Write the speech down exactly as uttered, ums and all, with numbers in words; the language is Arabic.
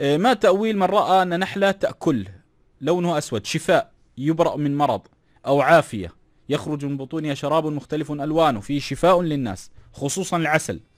ما تأويل من رأى أن نحلة تأكل لونه أسود شفاء يبرأ من مرض، أو عافية يخرج من بطونها شراب مختلف ألوانه فيه شفاء للناس خصوصا العسل.